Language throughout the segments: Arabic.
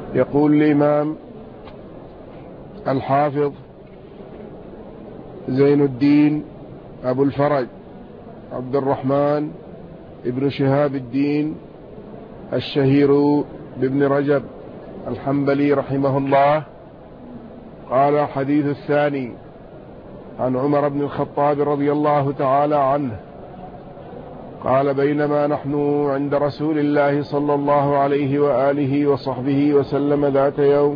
يقول الإمام الحافظ زين الدين أبو الفرج عبد الرحمن ابن شهاب الدين الشهير بابن رجب الحنبلي رحمه الله قال: الحديث الثاني عن عمر بن الخطاب رضي الله تعالى عنه قال: بينما نحن عند رسول الله صلى الله عليه وآله وصحبه وسلم ذات يوم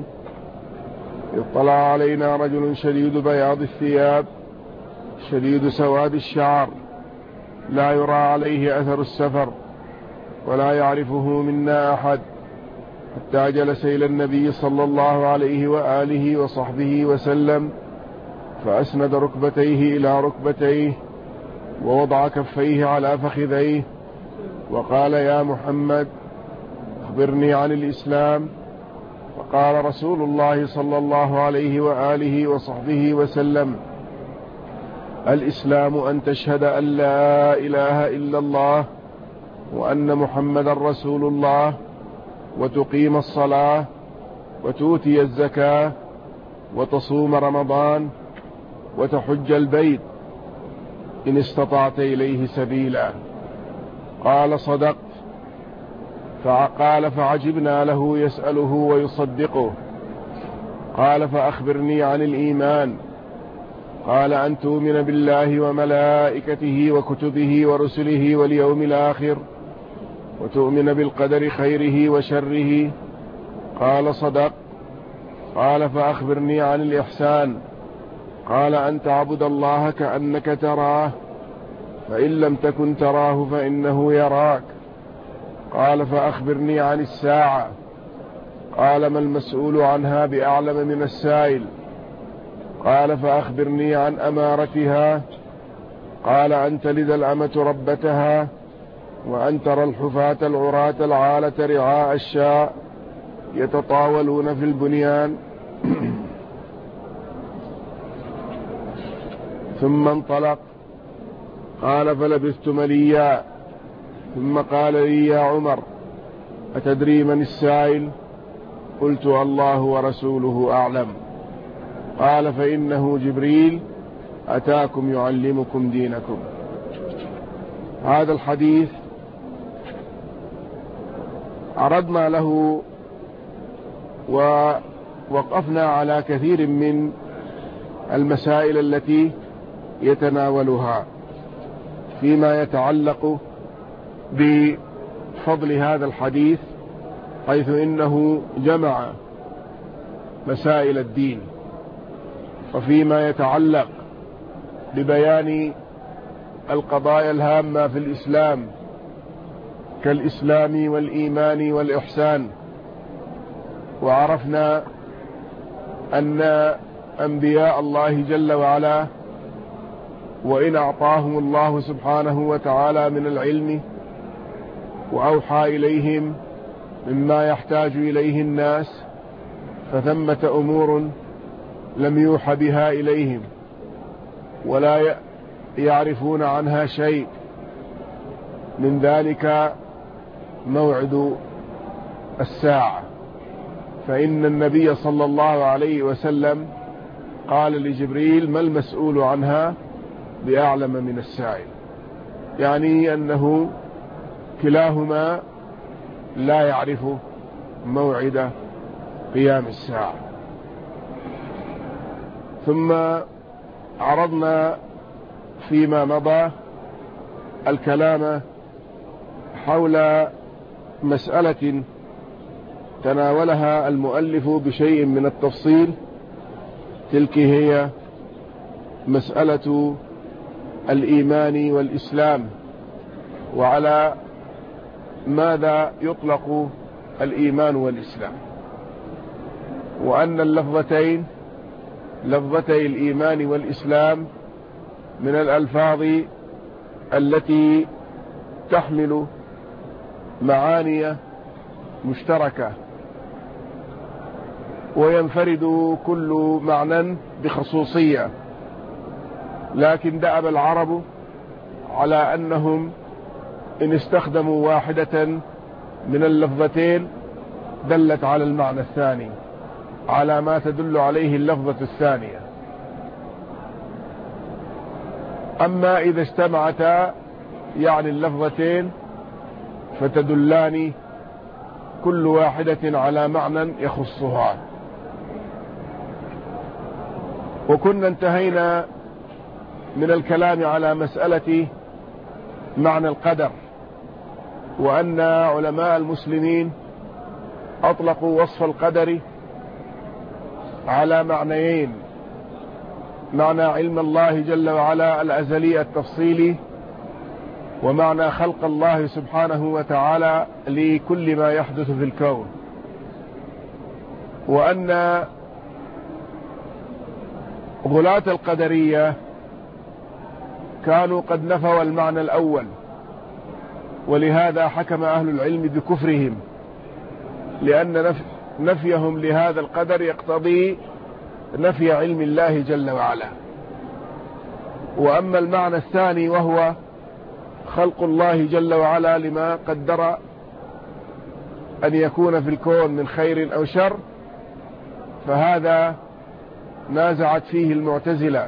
اطلع علينا رجل شديد بياض الثياب شديد سواد الشعر لا يرى عليه أثر السفر ولا يعرفه منا أحد، حتى جلس إلى النبي صلى الله عليه وآله وصحبه وسلم فأسند ركبتيه إلى ركبتيه ووضع كفيه على فخذيه وقال: يا محمد أخبرني عن الإسلام. فقال رسول الله صلى الله عليه وآله وصحبه وسلم: الإسلام أن تشهد أن لا إله إلا الله وأن محمد رسول الله وتقيم الصلاة وتؤتي الزكاة وتصوم رمضان وتحج البيت إن استطعت إليه سبيلا. قال: صدقت. فقال: فعجبنا له يسأله ويصدقه. قال: فأخبرني عن الإيمان. قال: أن تؤمن بالله وملائكته وكتبه ورسله واليوم الآخر وتؤمن بالقدر خيره وشره. قال: صدق. قال: فأخبرني عن الإحسان. قال: أن تعبد الله كأنك تراه فإن لم تكن تراه فإنه يراك. قال: فأخبرني عن الساعة. قال: ما المسؤول عنها بأعلم من السائل. قال: فأخبرني عن أمارتها. قال: أن تلد الأمة ربتها وأن ترى الحفاة العراة العالة رعاء الشاء يتطاولون في البنيان. ثم انطلق. قال: فلبثت مليا ثم قال لي: يا عمر أتدري من السائل؟ قلت: الله ورسوله أعلم. قال: فإنه جبريل أتاكم يعلمكم دينكم. هذا الحديث عرضنا له ووقفنا على كثير من المسائل التي يتناولها فيما يتعلق بفضل هذا الحديث، حيث إنه جمع مسائل الدين، وفيما يتعلق ببيان القضايا الهامة في الإسلام كالإسلام والإيمان والإحسان. وعرفنا أن أنبياء الله جل وعلا وإن أعطاهم الله سبحانه وتعالى من العلم وأوحى إليهم مما يحتاج إليه الناس، فثمة أمور لم يوحى بها إليهم ولا يعرفون عنها شيء. من ذلك موعد الساعة، فإن النبي صلى الله عليه وسلم قال لجبريل: ما المسؤول عنها بأعلم من السائل، يعني أنه كلاهما لا يعرف موعد قيام الساعة. ثم عرضنا فيما مضى الكلام حول مسألة تناولها المؤلف بشيء من التفصيل، تلك هي مسألة الإيمان والإسلام، وعلى ماذا يطلق الإيمان والإسلام، وأن اللفظتين لفظتي الإيمان والإسلام من الألفاظ التي تحمل معاني مشتركة، وينفرد كل معنى بخصوصية، لكن دأب العرب على أنهم إن استخدموا واحدة من اللفظتين دلت على المعنى الثاني، على ما تدل عليه اللفظة الثانية. أما إذا اجتمعتا يعني اللفظتين فتدلان كل واحدة على معنى يخصها. وكنا انتهينا من الكلام على مسألة معنى القدر، وأن علماء المسلمين أطلقوا وصف القدر على معنيين: معنى علم الله جل وعلا الأزلي التفصيلي، ومعنى خلق الله سبحانه وتعالى لكل ما يحدث في الكون. وأن غلاة القدرية كانوا قد نفوا المعنى الأول، ولهذا حكم أهل العلم بكفرهم، لأن نفيهم لهذا القدر يقتضي نفي علم الله جل وعلا. وأما المعنى الثاني وهو خلق الله جل وعلا لما قدر أن يكون في الكون من خير أو شر، فهذا نازعت فيه المعتزلة،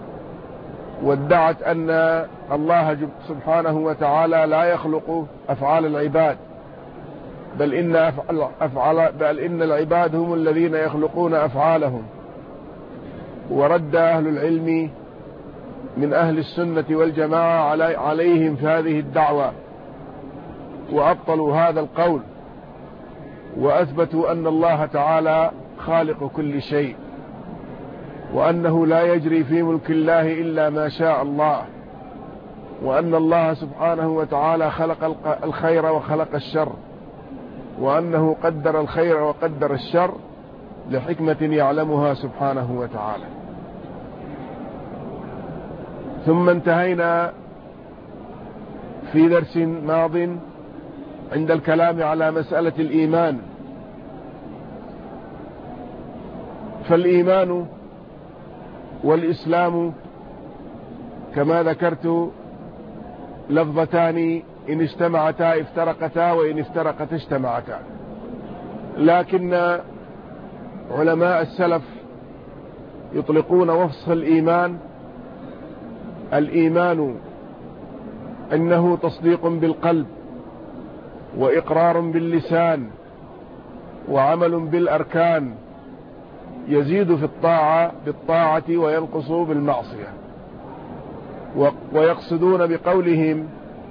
وادعت أن الله سبحانه وتعالى لا يخلق أفعال العباد، بل إن العباد هم الذين يخلقون أفعالهم. ورد أهل العلم من أهل السنة والجماعة عليهم في هذه الدعوة، وأبطلوا هذا القول، وأثبتوا أن الله تعالى خالق كل شيء، وأنه لا يجري في ملك الله إلا ما شاء الله، وأن الله سبحانه وتعالى خلق الخير وخلق الشر، وأنه قدر الخير وقدر الشر لحكمة يعلمها سبحانه وتعالى. ثم انتهينا في درس ماض عند الكلام على مسألة الإيمان. فالإيمان والإسلام كما ذكرت لفظتان إن اجتمعتا افترقتا، وإن افترقتا اجتمعتا. لكن علماء السلف يطلقون وصف الإيمان أنه تصديق بالقلب، وإقرار باللسان، وعمل بالأركان، يزيد في بالطاعة وينقص بالمعصية. ويقصدون بقولهم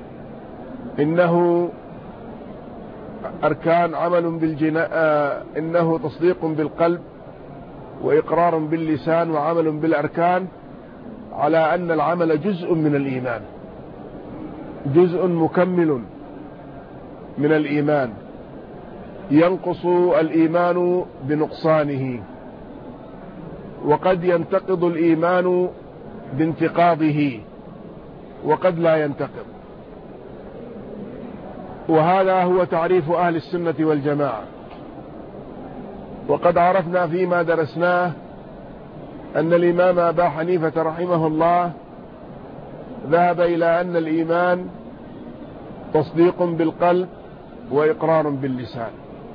إنه أركان إنه تصديق بالقلب وإقرار باللسان وعمل بالأركان، على أن العمل جزء من الإيمان، جزء مكمل من الإيمان، ينقص الإيمان بنقصانه، وقد ينتقض الإيمان بانتقاضه، وقد لا ينتقض. وهذا هو تعريف أهل السنة والجماعة. وقد عرفنا فيما درسناه أن الإمام أبا حنيفة رحمه الله ذهب إلى أن الإيمان تصديق بالقلب وإقرار باللسان،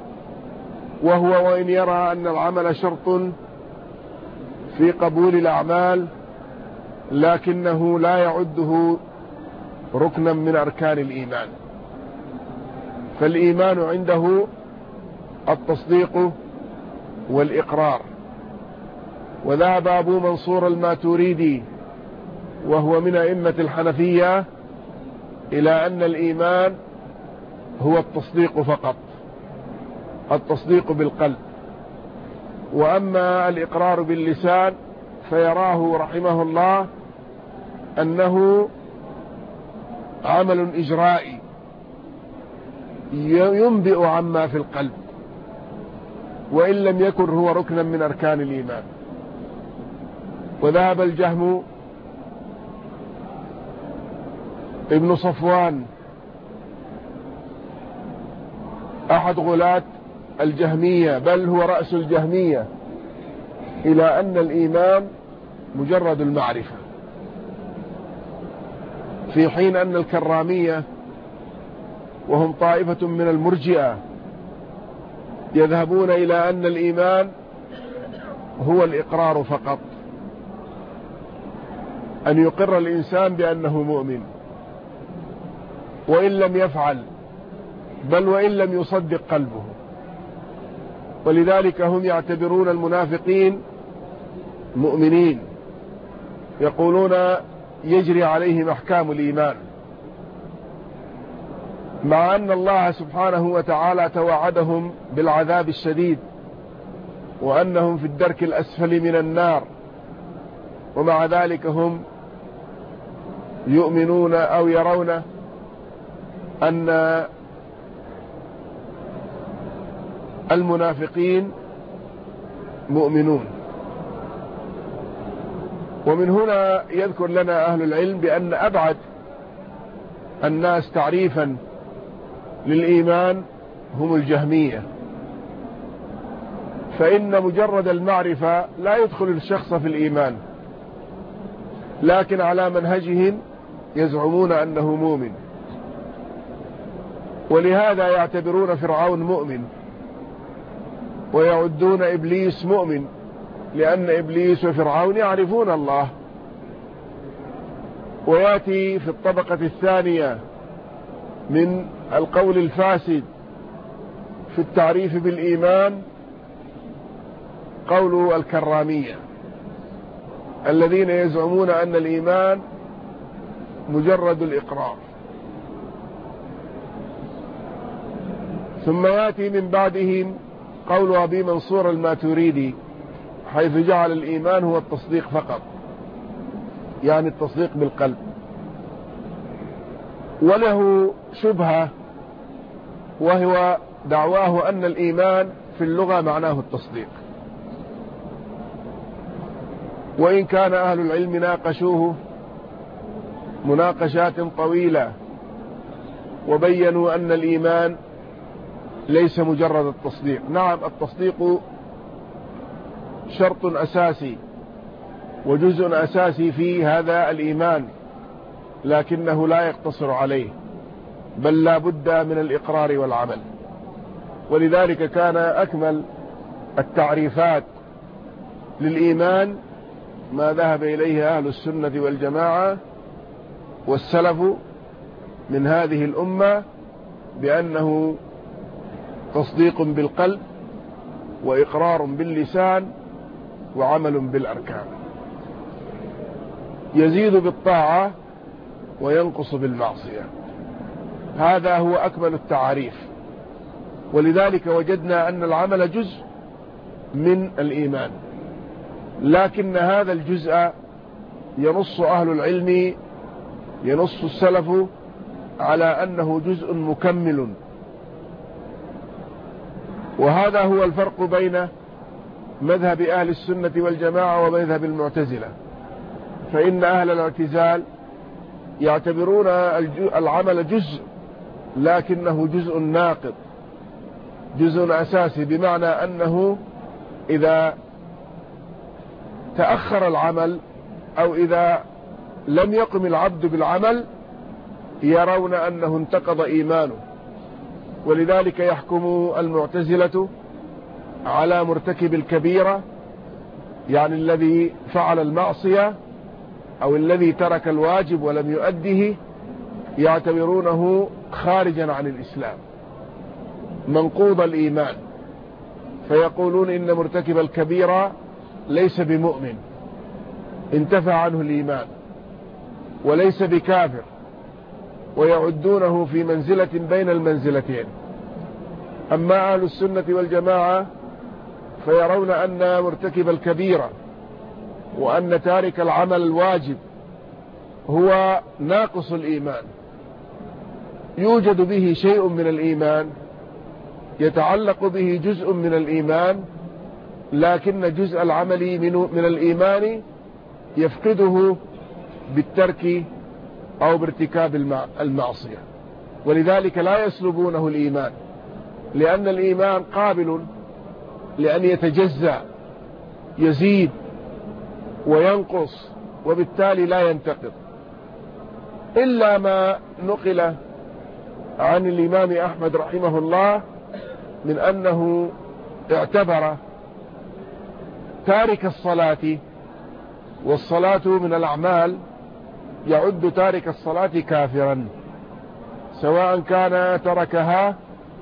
وإن يرى أن العمل شرط في قبول الأعمال، لكنه لا يعده ركنا من أركان الإيمان. فالإيمان عنده التصديق والإقرار. وذهب أبو منصور الماتريدي وهو من أئمة الحنفية إلى أن الإيمان هو التصديق فقط، التصديق بالقلب. وأما الإقرار باللسان فيراه رحمه الله أنه عمل إجرائي ينبئ عما في القلب، وإن لم يكن هو ركنا من أركان الإيمان. وذهب الجهم ابن صفوان أحد غلاة الجهمية، بل هو رأس الجهمية، إلى أن الإيمان مجرد المعرفة، في حين أن الكرامية وهم طائفة من المرجئة يذهبون إلى أن الإيمان هو الإقرار فقط، أن يقر الإنسان بأنه مؤمن وإن لم يفعل، بل وإن لم يصدق قلبه. ولذلك هم يعتبرون المنافقين مؤمنين، يقولون يجري عليهم أحكام الإيمان، مع أن الله سبحانه وتعالى توعدهم بالعذاب الشديد وأنهم في الدرك الأسفل من النار، ومع ذلك هم يؤمنون أو يرون أن المنافقين مؤمنون. ومن هنا يذكر لنا أهل العلم بأن أبعد الناس تعريفا للإيمان هم الجهمية، فإن مجرد المعرفة لا يدخل الشخص في الإيمان، لكن على منهجهم يزعمون أنه مؤمن. ولهذا يعتبرون فرعون مؤمن ويعدون إبليس مؤمن، لأن إبليس وفرعون يعرفون الله. ويأتي في الطبقة الثانية من القول الفاسد في التعريف بالإيمان قول الكرامية، الذين يزعمون أن الإيمان مجرد الإقرار. ثم يأتي من بعدهم قول أبي منصور الماتريدي، حيث جعل الإيمان هو التصديق فقط، يعني التصديق بالقلب. وله شبهة، وهو دعواه أن الإيمان في اللغة معناه التصديق، وإن كان أهل العلم ناقشوه مناقشات طويلة وبينوا أن الإيمان ليس مجرد التصديق. نعم، التصديق شرط أساسي وجزء أساسي في هذا الإيمان، لكنه لا يقتصر عليه، بل لا بد من الإقرار والعمل. ولذلك كان أكمل التعريفات للإيمان ما ذهب إليه أهل السنة والجماعة والسلف من هذه الأمة، بأنه تصديق بالقلب وإقرار باللسان وعمل بالأركان، يزيد بالطاعة وينقص بالمعصية. هذا هو أكمل التعاريف. ولذلك وجدنا أن العمل جزء من الإيمان، لكن هذا الجزء ينص أهل العلم، ينص السلف على أنه جزء مكمل. وهذا هو الفرق بين مذهب أهل السنة والجماعة ومذهب المعتزلة، فإن أهل الاعتزال يعتبرون العمل جزء، لكنه جزء ناقض، جزء أساسي، بمعنى أنه إذا تأخر العمل أو إذا لم يقم العبد بالعمل يرون أنه انتقض إيمانه. ولذلك يحكم المعتزلة على مرتكب الكبيرة، يعني الذي فعل المعصية أو الذي ترك الواجب ولم يؤده، يعتبرونه خارجا عن الإسلام منقوض الإيمان، فيقولون إن مرتكب الكبيرة ليس بمؤمن، انتفى عنه الإيمان، وليس بكافر، ويعدونه في منزلة بين المنزلتين. أما أهل السنة والجماعة فيرون أن مرتكب الكبيرة وأن تارك العمل الواجب هو ناقص الإيمان، يوجد به شيء من الإيمان، يتعلق به جزء من الإيمان، لكن جزء العمل من الإيمان يفقده بالترك أو بارتكاب المعصية. ولذلك لا يسلبونه الإيمان، لأن الإيمان قابل لأن يتجزأ، يزيد وينقص، وبالتالي لا ينتقض، إلا ما نقل عن الإمام أحمد رحمه الله من أنه اعتبر تارك الصلاة، والصلاة من الأعمال، يعد تارك الصلاة كافرا، سواء كان تركها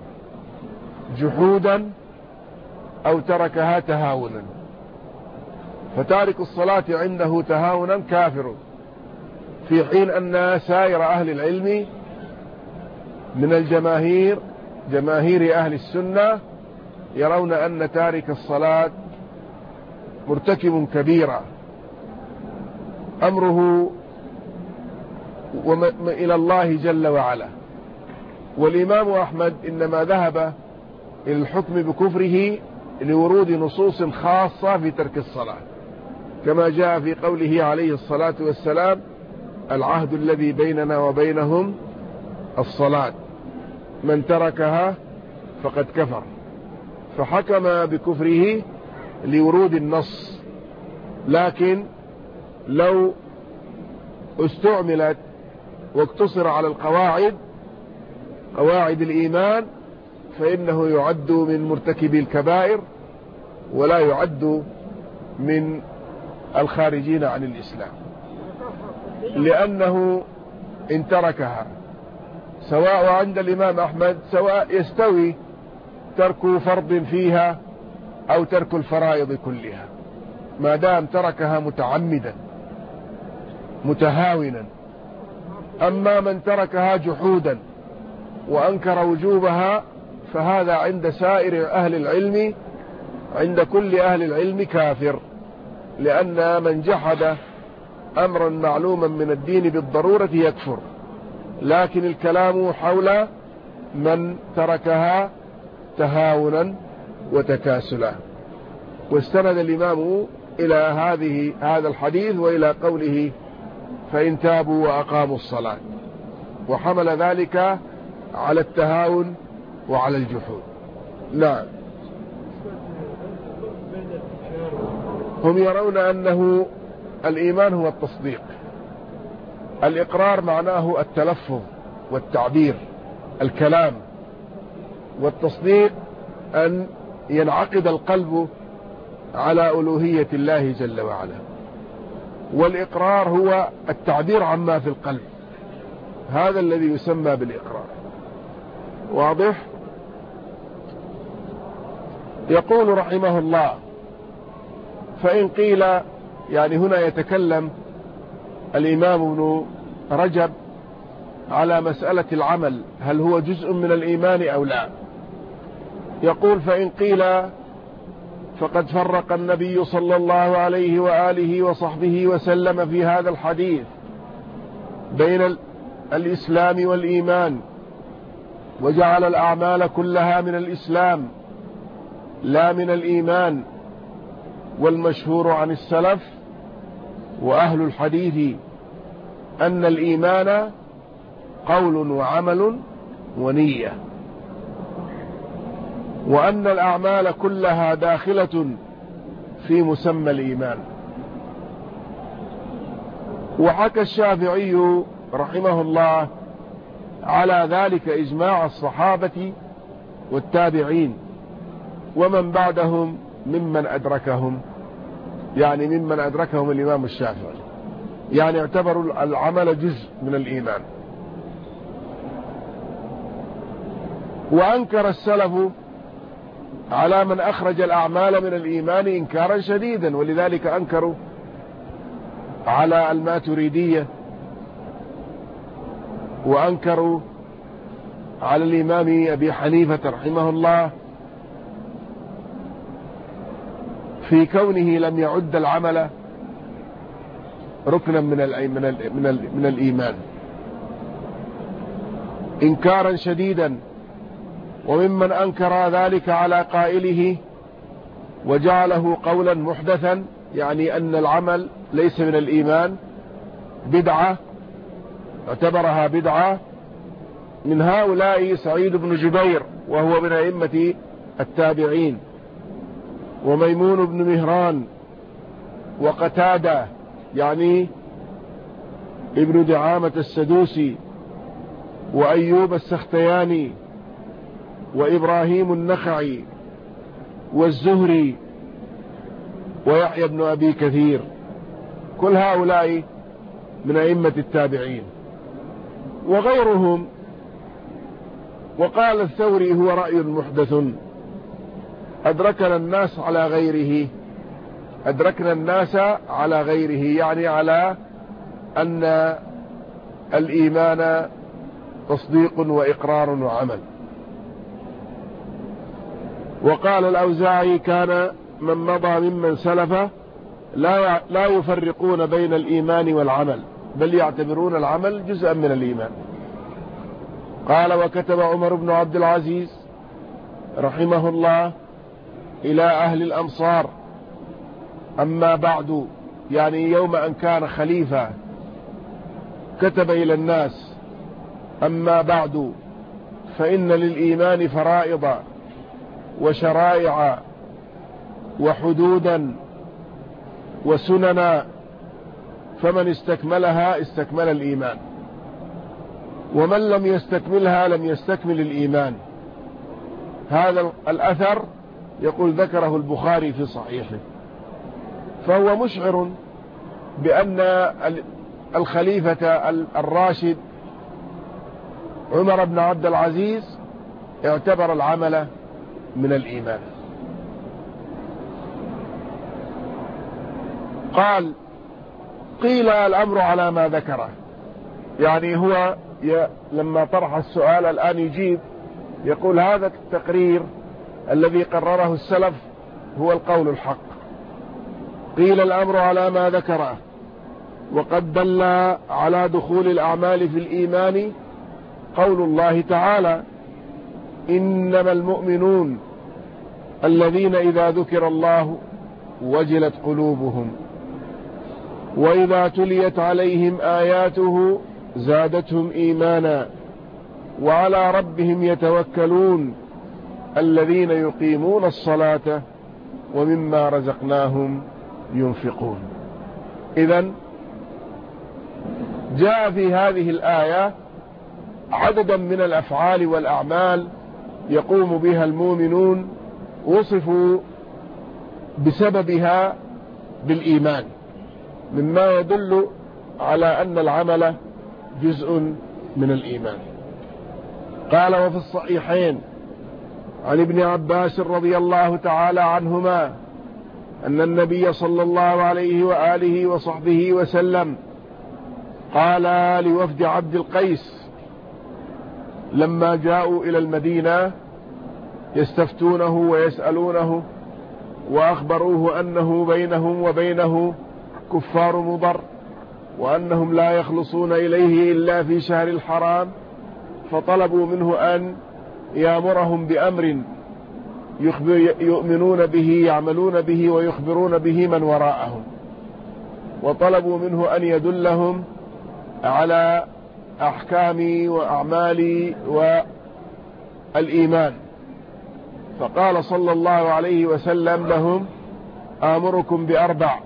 جحودا أو تركها تهاونا. فتارك الصلاة عنده تهاونا كافر، في حين أن سائر أهل العلم من الجماهير، جماهير أهل السنة، يرون أن تارك الصلاة مرتكب كبيرة، أمره إلى الله جل وعلا. والإمام أحمد إنما ذهب إلى الحكم بكفره لورود نصوص خاصة في ترك الصلاة، كما جاء في قوله عليه الصلاة والسلام: العهد الذي بيننا وبينهم الصلاة، من تركها فقد كفر. فحكم بكفره لورود النص. لكن لو استعملت واقتصر على القواعد، قواعد الإيمان، فإنه يعد من مرتكبي الكبائر ولا يعد من الخارجين عن الإسلام، لأنه إن تركها، سواء عند الإمام أحمد سواء يستوي ترك فرض فيها أو ترك الفرائض كلها، ما دام تركها متعمدا متهاونا. أما من تركها جحودا وأنكر وجوبها، فهذا عند سائر أهل العلم، عند كل أهل العلم، كافر، لأن من جحد أمرا معلوما من الدين بالضرورة يكفر. لكن الكلام حول من تركها تهاونا وتكاسلا. واستند الإمام إلى هذا الحديث وإلى قوله: فإن تابوا وأقاموا الصلاة، وحمل ذلك على التهاون وعلى الجحود. نعم. هم يرون أنه الإيمان هو التصديق، الإقرار معناه التلفظ والتعبير، الكلام، والتصديق أن ينعقد القلب على ألوهية الله جل وعلا، والإقرار هو التعبير عما في القلب، هذا الذي يسمى بالإقرار. واضح؟ يقول رحمه الله: فإن قيل، يعني هنا يتكلم الإمام ابن رجب على مسألة العمل، هل هو جزء من الإيمان أو لا؟ يقول: فإن قيل فقد فرق النبي صلى الله عليه وآله وصحبه وسلم في هذا الحديث بين الإسلام والإيمان، وجعل الأعمال كلها من الإسلام لا من الإيمان. والمشهور عن السلف وأهل الحديث أن الإيمان قول وعمل ونية، وأن الأعمال كلها داخلة في مسمى الإيمان. وحكى الشافعي رحمه الله على ذلك إجماع الصحابة والتابعين ومن بعدهم ممن أدركهم، يعني ممن أدركهم الإمام الشافعي، يعني اعتبروا العمل جزء من الإيمان. وأنكر السلف على من أخرج الأعمال من الإيمان إنكارا شديدا، ولذلك أنكروا على الماتريدية، وأنكروا على الإمام أبي حنيفة رحمه الله في كونه لم يعد العمل ركنا من الإيمان إنكارا شديدا. وممن أنكر ذلك على قائله وجعله قولا محدثا، يعني أن العمل ليس من الإيمان، بدعة، اعتبرها بدعة. من هؤلاء سعيد بن جبير وهو من أئمة التابعين، وميمون بن مهران، وقتادة يعني ابن دعامة السدوسي، وأيوب السختياني، وإبراهيم النخعي والزهري ويحيى بن أبي كثير، كل هؤلاء من أئمة التابعين وغيرهم. وقال الثوري: هو رأي محدث أدركنا الناس على غيره، يعني على أن الإيمان تصديق وإقرار وعمل. وقال الأوزاعي: كان من مضى ممن سلف لا يفرقون بين الإيمان والعمل، بل يعتبرون العمل جزءا من الإيمان. قال: وكتب عمر بن عبد العزيز رحمه الله إلى أهل الأمصار: أما بعد، يعني يوم أن كان خليفة كتب إلى الناس: أما بعد، فإن للإيمان فرائض وشرائع وحدودا وسننا، فمن استكملها استكمل الإيمان، ومن لم يستكملها لم يستكمل الإيمان. هذا الأثر يقول ذكره البخاري في صحيحه، فهو مشعر بأن الخليفة الراشد عمر بن عبد العزيز اعتبر العمل من الإيمان. قال: قيل الأمر على ما ذكره، يعني هو لما طرح السؤال الآن يجيب، يقول هذا التقرير الذي قرره السلف هو القول الحق. قيل الأمر على ما ذكره، وقد دل على دخول الأعمال في الإيمان قول الله تعالى: إنما المؤمنون الذين إذا ذكر الله وجلت قلوبهم وإذا تليت عليهم آياته زادتهم إيمانا وعلى ربهم يتوكلون الذين يقيمون الصلاة ومما رزقناهم ينفقون. إذن جاء في هذه الآية عددا من الأفعال والأعمال يقوم بها المؤمنون، وصفوا بسببها بالإيمان، مما يدل على أن العمل جزء من الإيمان. قال: وفي الصحيحين عن ابن عباس رضي الله تعالى عنهما أن النبي صلى الله عليه وآله وصحبه وسلم قال لوفد عبد القيس لما جاءوا إلى المدينة يستفتونه ويسألونه، وأخبروه أنه بينهم وبينه كفار مضر، وأنهم لا يخلصون إليه إلا في شهر الحرام، فطلبوا منه أن يأمرهم بأمر يؤمنون به يعملون به ويخبرون به من وراءهم، وطلبوا منه أن يدلهم على أحكام وأعمال والإيمان. فقال صلى الله عليه وسلم لهم: آمركم بأربع.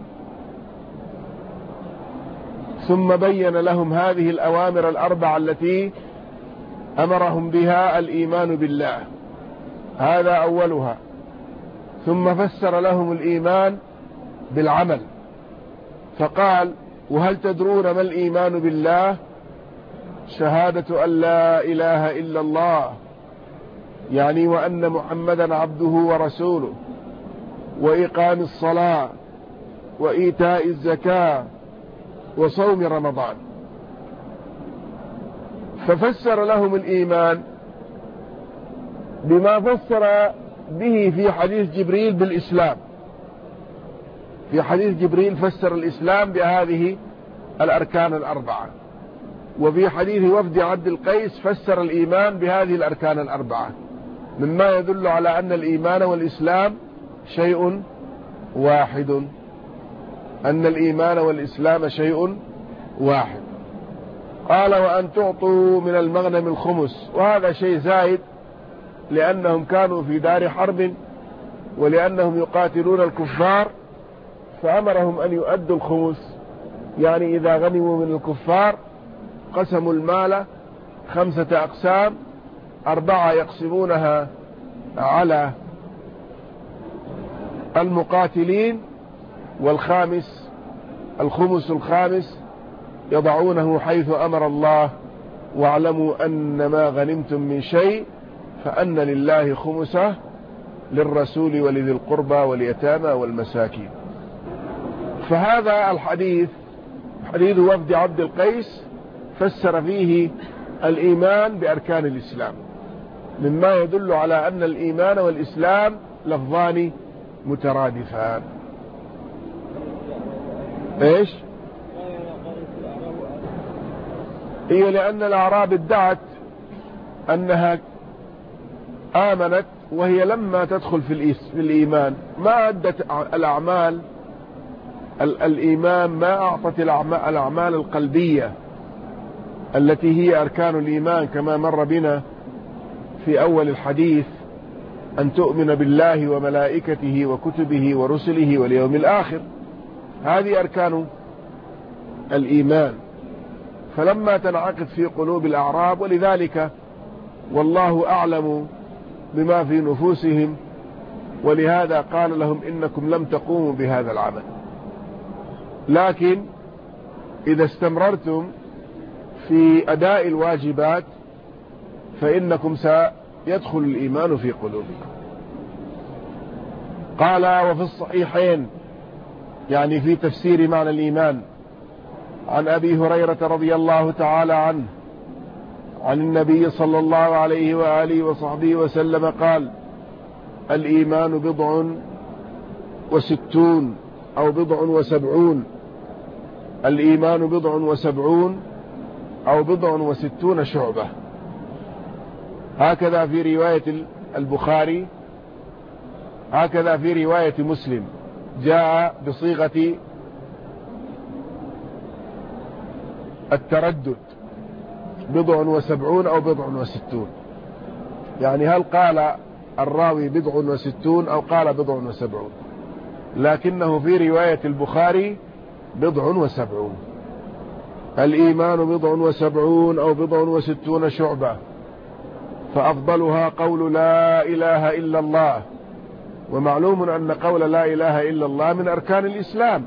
ثم بين لهم هذه الأوامر الأربع التي أمرهم بها: الإيمان بالله، هذا أولها. ثم فسر لهم الإيمان بالعمل، فقال: وهل تدرون ما الإيمان بالله؟ شهادة أن لا إله إلا الله، يعني وأن محمدا عبده ورسوله، وإقام الصلاة، وإيتاء الزكاة، وصوم رمضان. ففسر لهم الإيمان بما فسر به في حديث جبريل بالإسلام. في حديث جبريل فسر الإسلام بهذه الأركان الأربعة، وفي حديث وفد عبد القيس فسر الإيمان بهذه الأركان الأربعة، مما يدل على أن الإيمان والإسلام شيء واحد، أن الإيمان والإسلام شيء واحد. قال: وأن تعطوا من المغنم الخمس، وهذا شيء زائد لأنهم كانوا في دار حرب ولأنهم يقاتلون الكفار، فأمرهم أن يؤدوا الخمس، يعني إذا غنموا من الكفار قسموا المال 5 أقسام، 4 يقسمونها على المقاتلين، والخامس الخمس الخامس يضعونه حيث أمر الله: واعلموا أن ما غنمتم من شيء فأن لله خمسه للرسول ولذي القربى واليتامى والمساكين. فهذا الحديث حديث وفد عبد القيس فسر فيه الإيمان بأركان الإسلام، مما يدل على أن الإيمان والإسلام لفظان مترادفان. إيش؟ هي لأن الأعراب ادعت أنها آمنت، وهي لما تدخل في الإيمان ما أدت الأعمال الإيمان، ما أعطت الأعمال القلبية التي هي أركان الإيمان، كما مر بنا في أول الحديث: أن تؤمن بالله وملائكته وكتبه ورسله واليوم الآخر. هذه أركان الإيمان، فلما تنعقد في قلوب الأعراب، ولذلك والله أعلم بما في نفوسهم، ولهذا قال لهم: إنكم لم تقوموا بهذا العمل، لكن إذا استمررتم في أداء الواجبات فإنكم سيدخل الإيمان في قلوبكم. قال: وفي الصحيحين، يعني في تفسير معنى الإيمان، عن أبي هريرة رضي الله تعالى عنه عن النبي صلى الله عليه وآله وصحبه وسلم قال: الإيمان 67 أو 70. الإيمان 70 أو 60 شعبة. هكذا في رواية البخاري، هكذا في رواية مسلم جاء بصيغة التردد: 70 أو 60. يعني هل قال الراوي 60 أو قال 70؟ لكنه في رواية البخاري 70. الإيمان 70 أو 60 شعبة، فأفضلها قول لا إله إلا الله. ومعلوم أن قول لا إله إلا الله من أركان الإسلام.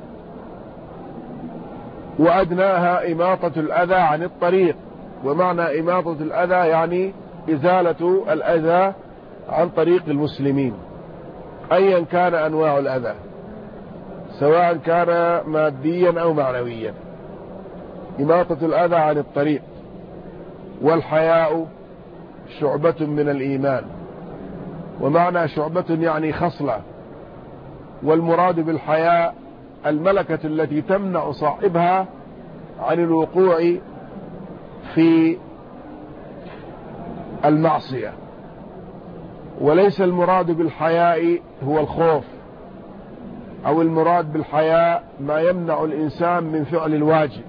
وأدناها إماطة الأذى عن الطريق. ومعنى إماطة الأذى يعني إزالة الأذى عن طريق المسلمين، أيا كان أنواع الأذى، سواء كان ماديا أو معنويا. إماطة الأذى عن الطريق. والحياء شعبة من الإيمان. ومعنى شعبة يعني خصلة. والمراد بالحياء الملكة التي تمنع صاحبها عن الوقوع في المعصية، وليس المراد بالحياء هو الخوف، أو المراد بالحياء ما يمنع الإنسان من فعل الواجب.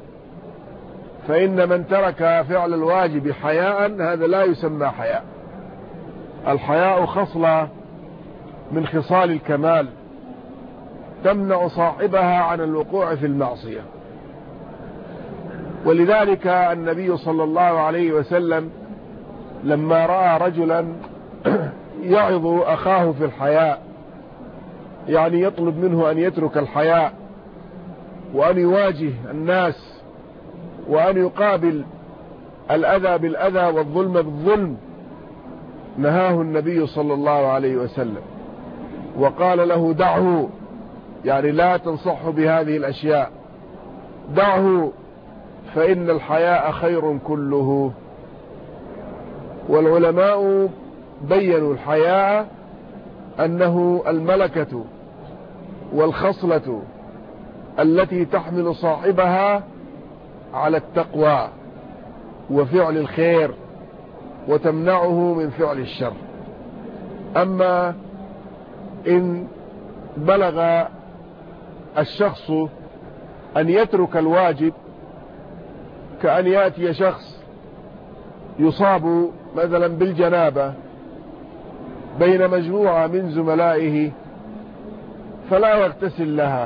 فإن من ترك فعل الواجب حياء هذا لا يسمى حياء. الحياء خصلة من خصال الكمال تمنع صاحبها عن الوقوع في المعصية. ولذلك النبي صلى الله عليه وسلم لما رأى رجلا يعظ أخاه في الحياء، يعني يطلب منه أن يترك الحياء وأن يواجه الناس وأن يقابل الأذى بالأذى والظلم بالظلم، نهاه النبي صلى الله عليه وسلم وقال له: دعه، يعني لا تنصحه بهذه الأشياء، دعه فإن الحياء خير كله. والعلماء بيّنوا الحياء أنه الملكة والخصلة التي تحمل صاحبها على التقوى وفعل الخير وتمنعه من فعل الشر. أما إن بلغ الشخص أن يترك الواجب، كأن يأتي شخص يصاب مثلا بالجنابة بين مجموعة من زملائه فلا يغتسل لها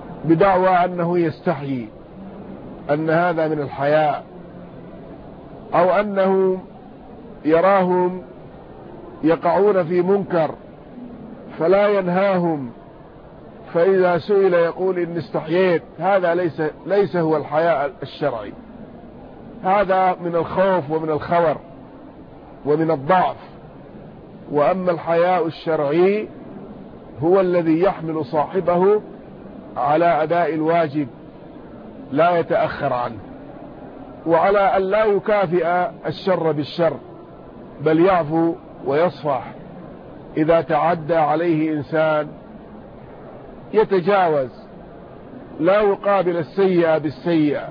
بدعوى أنه يستحيي، أن هذا من الحياء، أو أنه يراهم يقعون في منكر فلا ينهاهم، فإذا سئل يقول إن استحييت. هذا ليس هو الحياء الشرعي، هذا من الخوف ومن الخور ومن الضعف. وأما الحياء الشرعي هو الذي يحمل صاحبه على أداء الواجب لا يتأخر عنه، وعلى أن لا يكافئ الشر بالشر، بل يعفو ويصفح. إذا تعدى عليه إنسان يتجاوز، لا يقابل السيئة بالسيئة،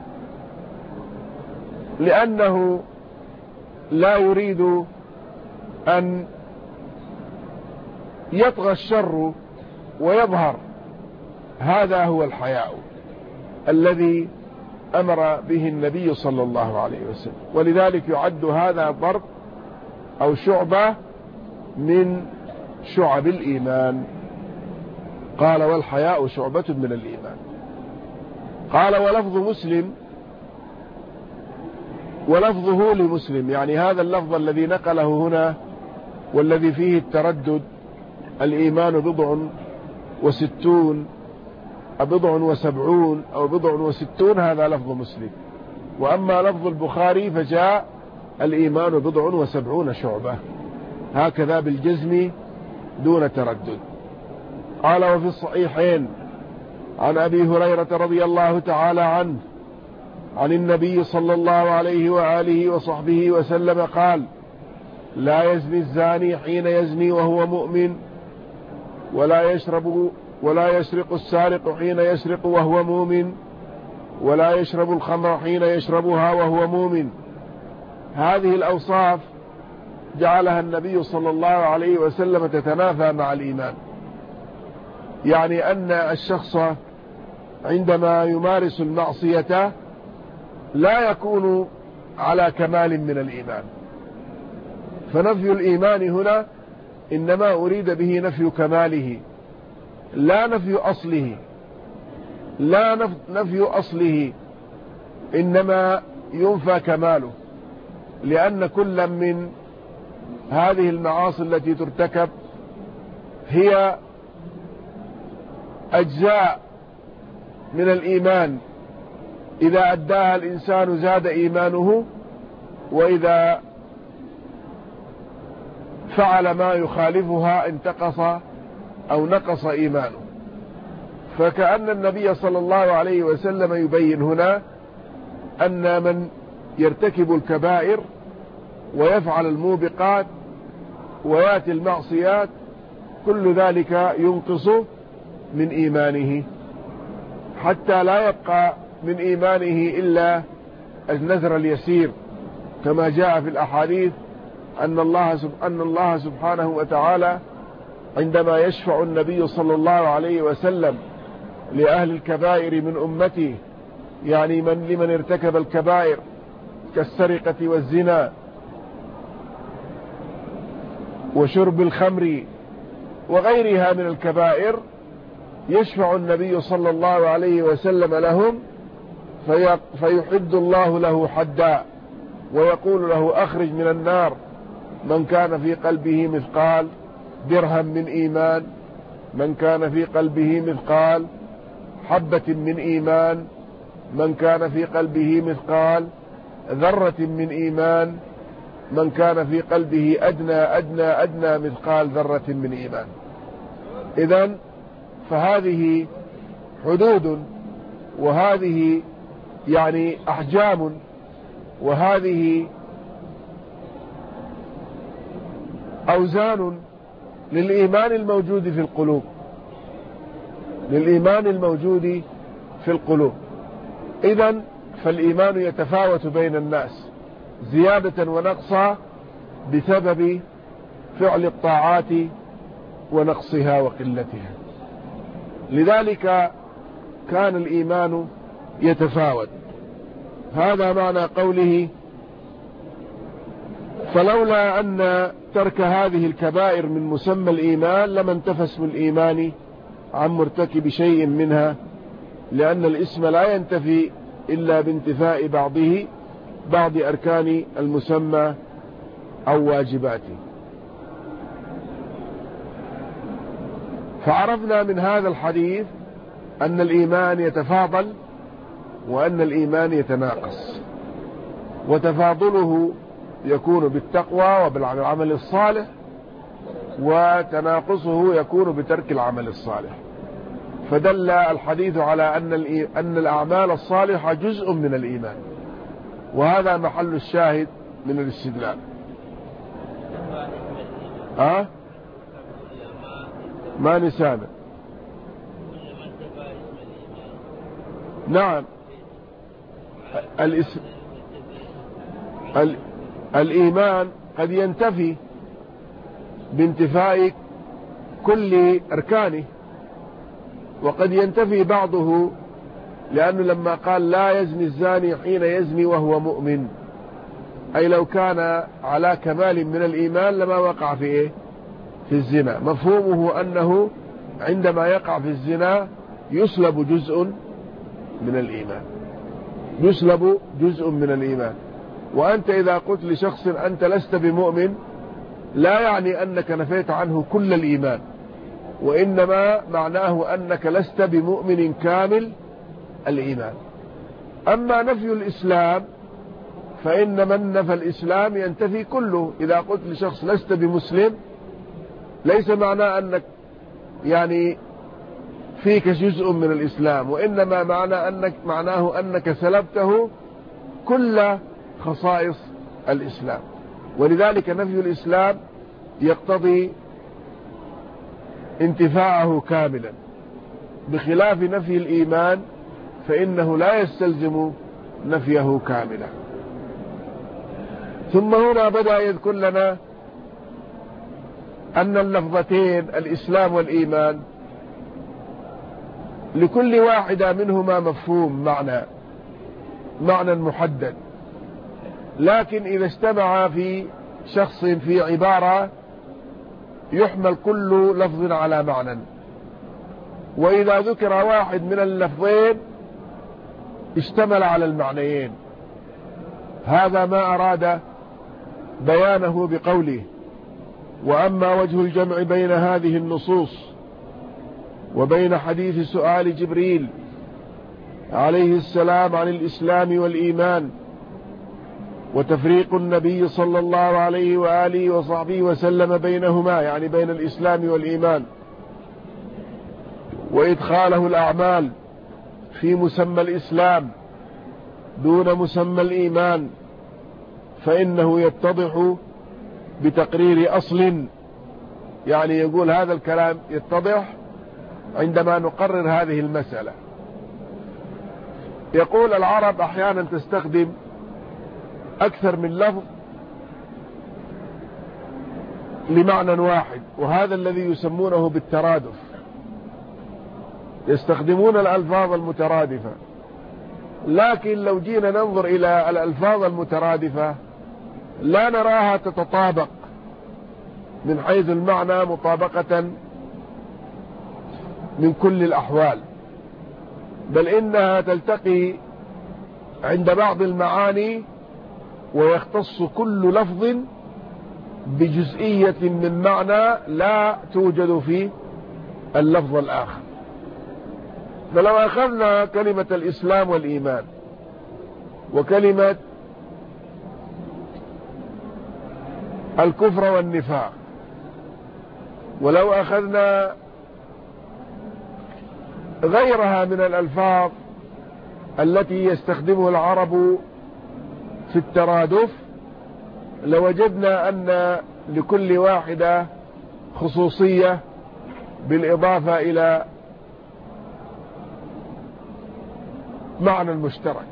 لأنه لا يريد أن يطغى الشر ويظهر. هذا هو الحياء الذي أمر به النبي صلى الله عليه وسلم، ولذلك يعد هذا ضرب أو شعبة من شعب الإيمان. قال والحياء شعبة من الإيمان. قال ولفظ مسلم، ولفظه لمسلم، يعني هذا اللفظ الذي نقله هنا والذي فيه التردد، الإيمان 67 أو 70 أو 60، هذا لفظ مسلم. وأما لفظ البخاري فجاء الإيمان 70 شعبة، هكذا بالجزم دون تردد. قال وفي الصحيحين عن أبي هريرة رضي الله تعالى عنه عن النبي صلى الله عليه وآله وصحبه وسلم قال لا يزني الزاني حين يزني وهو مؤمن، ولا يسرق السارق حين يسرق وهو مؤمن، ولا يشرب الخمر حين يشربها وهو مؤمن. هذه الأوصاف جعلها النبي صلى الله عليه وسلم تتنافى مع الإيمان، يعني أن الشخص عندما يمارس المعصية لا يكون على كمال من الإيمان. فنفي الإيمان هنا إنما أريد به نفي كماله، لا نفي أصله، لا نفي أصله، إنما ينفى كماله، لأن كل من هذه المعاصي التي ترتكب هي أجزاء من الإيمان، إذا أداها الإنسان زاد إيمانه، وإذا فعل ما يخالفها انتقص أو نقص إيمانه. فكأن النبي صلى الله عليه وسلم يبين هنا أن من يرتكب الكبائر ويفعل الموبقات ويأتي المعصيات كل ذلك ينقص من إيمانه، حتى لا يبقى من إيمانه إلا النذر اليسير، كما جاء في الأحاديث أن الله سبحانه وتعالى عندما يشفع النبي صلى الله عليه وسلم لأهل الكبائر من أمته، يعني لمن ارتكب الكبائر كالسرقة والزنا وشرب الخمر وغيرها من الكبائر، يشفع النبي صلى الله عليه وسلم لهم فيحد الله له حدا ويقول له أخرج من النار من كان في قلبه مثقال درهم من إيمان، من كان في قلبه مثقال حبة من إيمان، من كان في قلبه مثقال ذرة من إيمان، من كان في قلبه أدنى مثقال ذرة من إيمان. إذن فهذه حدود، وهذه يعني أحجام، وهذه أوزان للإيمان الموجود في القلوب، للإيمان الموجود في القلوب. إذن فالإيمان يتفاوت بين الناس زيادة ونقصا بسبب فعل الطاعات ونقصها وقلتها. لذلك كان الإيمان يتفاوت. هذا معنى قوله فلولا أن ترك هذه الكبائر من مسمى الإيمان لما انتفى اسم الإيمان عن مرتكب شيء منها، لأن الاسم لا ينتفي إلا بانتفاء بعضه بعض أركان المسمى أو واجباته. فعرفنا من هذا الحديث أن الإيمان يتفاضل وأن الإيمان يتناقص، وتفاضله يكون بالتقوى وبالعمل الصالح، وتناقصه يكون بترك العمل الصالح. فدل الحديث على أن الأعمال الصالحة جزء من الإيمان، وهذا محل الشاهد من الاستدلال. ما نسانا. نعم، الإيمان قد ينتفي بانتفاء كل أركانه، وقد ينتفي بعضه، لأنه لما قال لا يزني الزاني حين يزني وهو مؤمن، أي لو كان على كمال من الإيمان لما وقع في الزنا. مفهومه أنه عندما يقع في الزنا يسلب جزء من الإيمان، يسلب جزء من الإيمان. وأنت إذا قلت لشخص أنت لست بمؤمن لا يعني أنك نفيت عنه كل الإيمان، وإنما معناه أنك لست بمؤمن كامل الإيمان. أما نفي الإسلام فإن من نفى الإسلام ينتفي كله. إذا قلت لشخص لست بمسلم ليس معناه أنك يعني فيك جزء من الإسلام، وإنما معناه أنك سلبته كل خصائص الإسلام. ولذلك نفي الإسلام يقتضي انتفاعه كاملا، بخلاف نفي الإيمان فإنه لا يستلزم نفيه كاملا. ثم هنا بدأ يذكر لنا أن اللفظتين الإسلام والإيمان لكل واحدة منهما مفهوم معنى محدد، لكن إذا اجتمع في شخص في عبارة يحمل كل لفظ على معنى، وإذا ذكر واحد من اللفظين اشتمل على المعنيين. هذا ما أراد بيانه بقوله: وأما وجه الجمع بين هذه النصوص وبين حديث سؤال جبريل عليه السلام عن الإسلام والإيمان وتفريق النبي صلى الله عليه وآله وصحبه وسلم بينهما، يعني بين الإسلام والإيمان، وإدخاله الأعمال في مسمى الإسلام دون مسمى الإيمان، فإنه يتضح بتقرير أصل. يعني يقول هذا الكلام يتضح عندما نقرر هذه المسألة. يقول العرب أحيانا تستخدم أكثر من لفظ لمعنى واحد، وهذا الذي يسمونه بالترادف. يستخدمون الألفاظ المترادفة، لكن لو جينا ننظر إلى الألفاظ المترادفة لا نراها تتطابق من حيث المعنى مطابقة من كل الأحوال، بل إنها تلتقي عند بعض المعاني ويختص كل لفظ بجزئية من معنى لا توجد في اللفظ الآخر. فلو أخذنا كلمة الإسلام والإيمان وكلمة الكفر والنفاق، ولو أخذنا غيرها من الألفاظ التي يستخدمها العرب في الترادف، لوجدنا أن لكل واحدة خصوصية بالإضافة إلى معنى مشترك.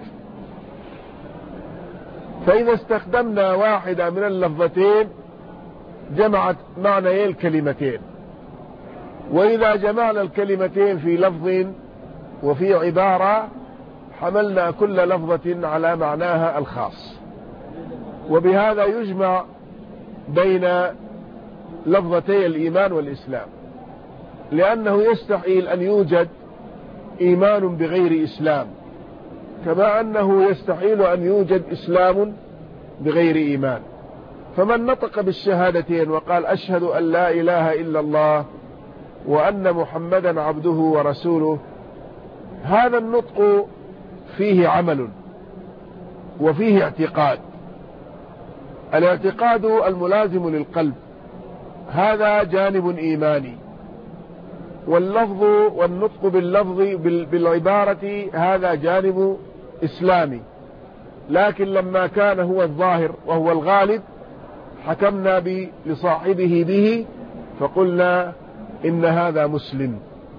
فإذا استخدمنا واحدة من اللفظتين جمعت معنيي الكلمتين، وإذا جمعنا الكلمتين في لفظ وفي عبارة حملنا كل لفظة على معناها الخاص. وبهذا يجمع بين لفظتي الإيمان والإسلام، لأنه يستحيل أن يوجد إيمان بغير إسلام، كما أنه يستحيل أن يوجد إسلام بغير إيمان. فمن نطق بالشهادتين وقال أشهد أن لا إله إلا الله وأن محمدا عبده ورسوله، هذا النطق فيه عمل وفيه اعتقاد. الاعتقاد الملازم للقلب هذا جانب إيماني، واللفظ والنطق باللفظ بالعبارة هذا جانب إسلامي. لكن لما كان هو الظاهر وهو الغالب حكمنا لصاحبه به فقلنا إن هذا مسلم،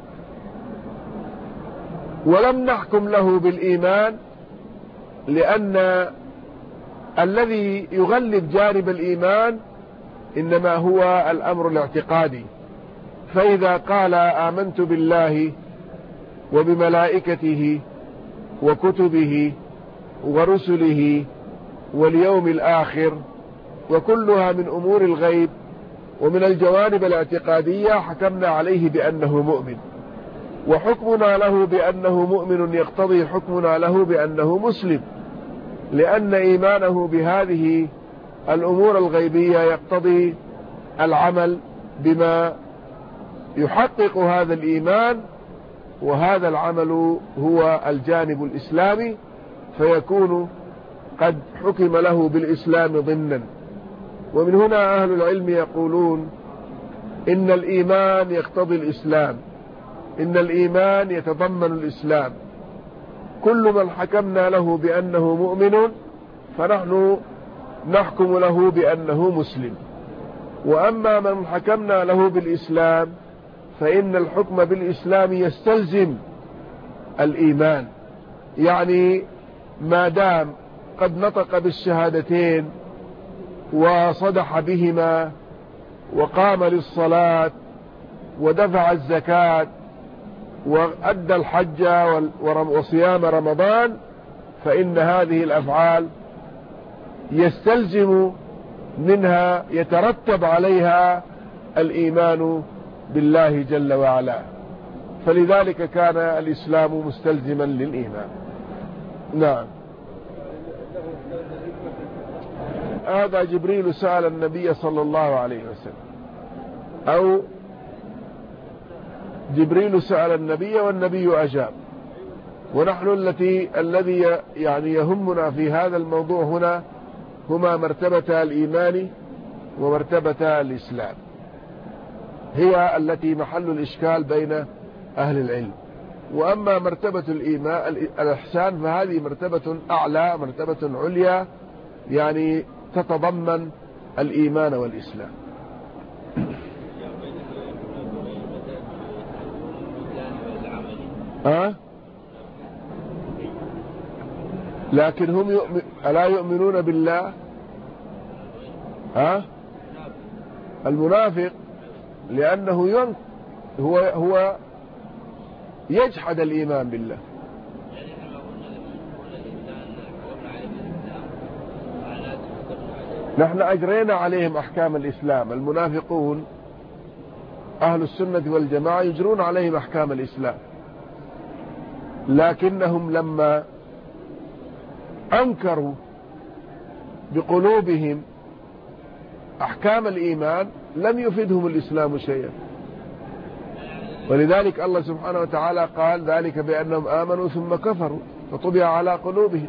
ولم نحكم له بالإيمان، لأن الذي يغلب جانب الإيمان إنما هو الأمر الاعتقادي. فإذا قال آمنت بالله وبملائكته وكتبه ورسله واليوم الآخر وكلها من أمور الغيب ومن الجوانب الاعتقادية، حكمنا عليه بأنه مؤمن، وحكمنا له بأنه مؤمن يقتضي حكمنا له بأنه مسلم، لأن إيمانه بهذه الأمور الغيبية يقتضي العمل بما يحقق هذا الإيمان، وهذا العمل هو الجانب الإسلامي، فيكون قد حكم له بالإسلام ضمنا. ومن هنا أهل العلم يقولون إن الإيمان يقتضي الإسلام، إن الإيمان يتضمن الإسلام. كل من حكمنا له بأنه مؤمن فنحن نحكم له بأنه مسلم، وأما من حكمنا له بالإسلام فإن الحكم بالإسلام يستلزم الإيمان. يعني ما دام قد نطق بالشهادتين وصدح بهما وقام للصلاة ودفع الزكاة وأدى الحج وصيام رمضان، فإن هذه الأفعال يستلزم منها يترتب عليها الإيمان بالله جل وعلا، فلذلك كان الإسلام مستلزما للإيمان. نعم. هذا جبريل سأل النبي صلى الله عليه وسلم، أو جبريل سأل النبي والنبي أجاب. ونحن الذي يعني يهمنا في هذا الموضوع هنا هما مرتبة الإيمان ومرتبة الإسلام، هي التي محل الإشكال بين أهل العلم. وأما مرتبة الإحسان فهذه مرتبة أعلى، مرتبة عليا، يعني تتضمن الإيمان والإسلام. لكن هم ألا يؤمنون بالله؟ المنافق لأنه هو يجحد الإيمان بالله. نحن أجرينا عليهم أحكام الإسلام. المنافقون أهل السنة والجماعة يجرون عليهم أحكام الإسلام، لكنهم لما أنكروا بقلوبهم أحكام الإيمان لم يفيدهم الإسلام شيئا. ولذلك الله سبحانه وتعالى قال ذلك بأنهم آمنوا ثم كفروا فطبع على قلوبهم.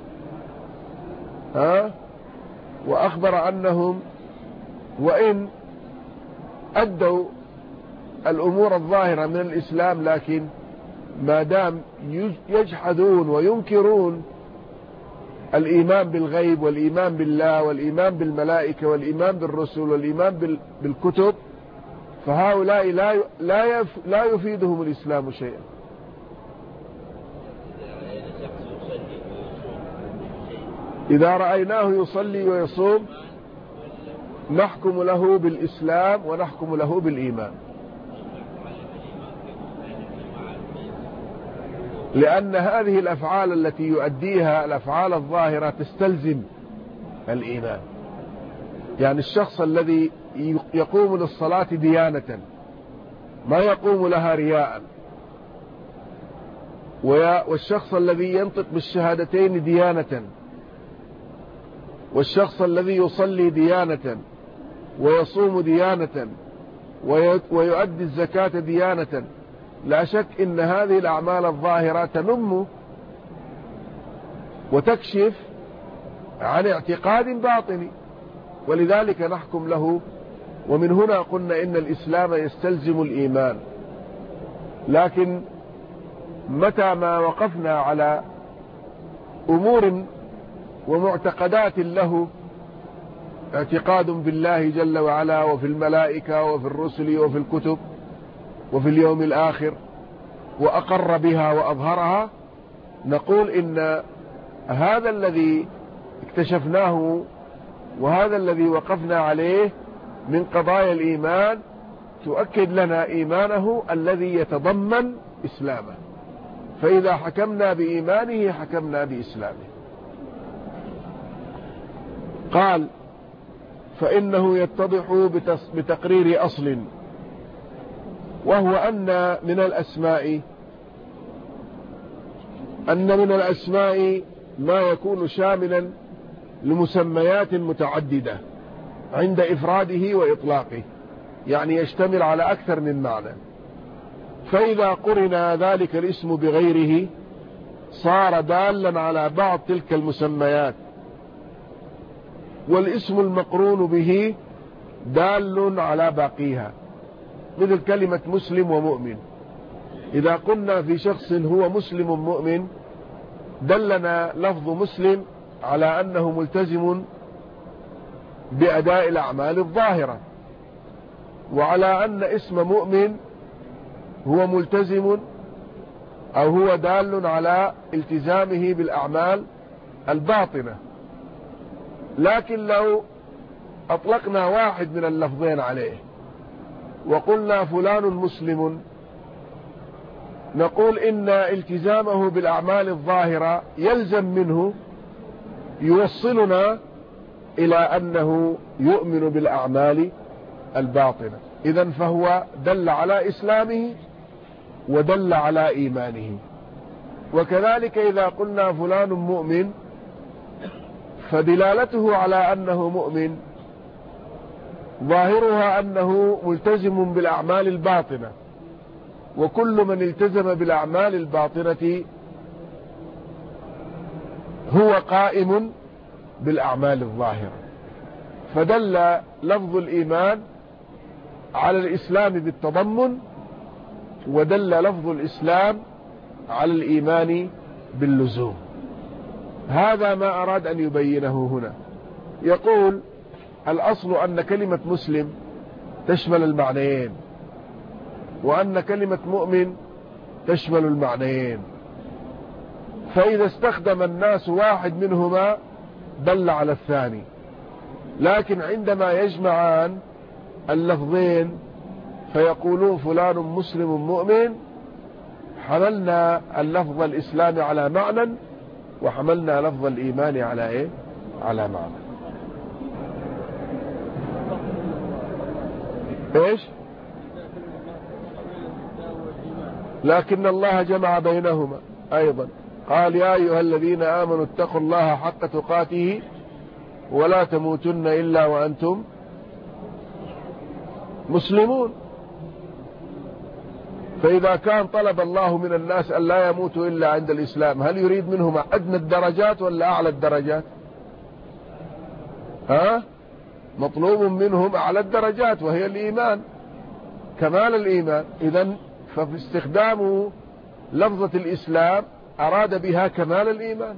وأخبر أنهم وإن أدوا الأمور الظاهرة من الإسلام، لكن ما دام يجحدون وينكرون الإيمان بالغيب والإيمان بالله والإيمان بالملائكة والإيمان بالرسل والإيمان بالكتب، فهؤلاء لا يفيدهم الإسلام شيئا. إذا رأيناه يصلي ويصوم نحكم له بالإسلام ونحكم له بالإيمان، لأن هذه الأفعال التي يؤديها الأفعال الظاهرة تستلزم الإيمان. يعني الشخص الذي يقوم للصلاة ديانة ما يقوم لها رياء، والشخص الذي ينطق بالشهادتين ديانة، والشخص الذي يصلي ديانة ويصوم ديانة ويؤدي الزكاة ديانة، لا شك إن هذه الأعمال الظاهرة تنم وتكشف عن اعتقاد باطني، ولذلك نحكم له. ومن هنا قلنا إن الإسلام يستلزم الإيمان، لكن متى ما وقفنا على أمور ومعتقدات له اعتقاد بالله جل وعلا وفي الملائكة وفي الرسل وفي الكتب وفي اليوم الآخر وأقر بها وأظهرها، نقول إن هذا الذي اكتشفناه وهذا الذي وقفنا عليه من قضايا الإيمان تؤكد لنا إيمانه الذي يتضمن إسلامه، فإذا حكمنا بإيمانه حكمنا بإسلامه. قال: فإنه يتضح بتقرير أصل، وهو أن من الأسماء ما يكون شاملا لمسميات متعددة عند إفراده وإطلاقه، يعني يشتمل على أكثر من معنى، فإذا قرن ذلك الاسم بغيره صار دالا على بعض تلك المسميات، والاسم المقرون به دال على باقيها، مثل كلمة مسلم ومؤمن. إذا قلنا في شخص هو مسلم مؤمن دلنا لفظ مسلم على أنه ملتزم بأداء الأعمال الظاهرة، وعلى أن اسم مؤمن هو ملتزم أو هو دال على التزامه بالأعمال الباطنة. لكن لو أطلقنا واحد من اللفظين عليه وقلنا فلان مسلم، نقول إن التزامه بالأعمال الظاهرة يلزم منه يوصلنا إلى أنه يؤمن بالأعمال الباطنة. إذن فهو دل على إسلامه ودل على إيمانه. وكذلك إذا قلنا فلان مؤمن فدلالته على أنه مؤمن ظاهرها أنه ملتزم بالأعمال الباطنة، وكل من التزم بالأعمال الباطنة هو قائم بالأعمال الظاهرة، فدل لفظ الإيمان على الإسلام بالتضمن، ودل لفظ الإسلام على الإيمان باللزوم. هذا ما أراد أن يبينه هنا. يقول: الأصل أن كلمة مسلم تشمل المعنيين، وأن كلمة مؤمن تشمل المعنيين، فإذا استخدم الناس واحد منهما دل على الثاني، لكن عندما يجمعان اللفظين فيقولون فلان مسلم مؤمن، حملنا اللفظ الإسلام على معنى وحملنا لفظ الإيمان على إيه؟ على معنى. إيش؟ لكن الله جمع بينهما أيضا، قال: يا أيها الذين آمنوا اتقوا الله حق تقاته ولا تموتن إلا وأنتم مسلمون. فإذا كان طلب الله من الناس أن لا يموتوا إلا عند الإسلام، هل يريد منهم أدنى الدرجات ولا أعلى الدرجات؟ مطلوب منهم أعلى الدرجات وهي الإيمان، كمال الإيمان. إذن ففي استخدامه لفظة الإسلام أراد بها كمال الإيمان،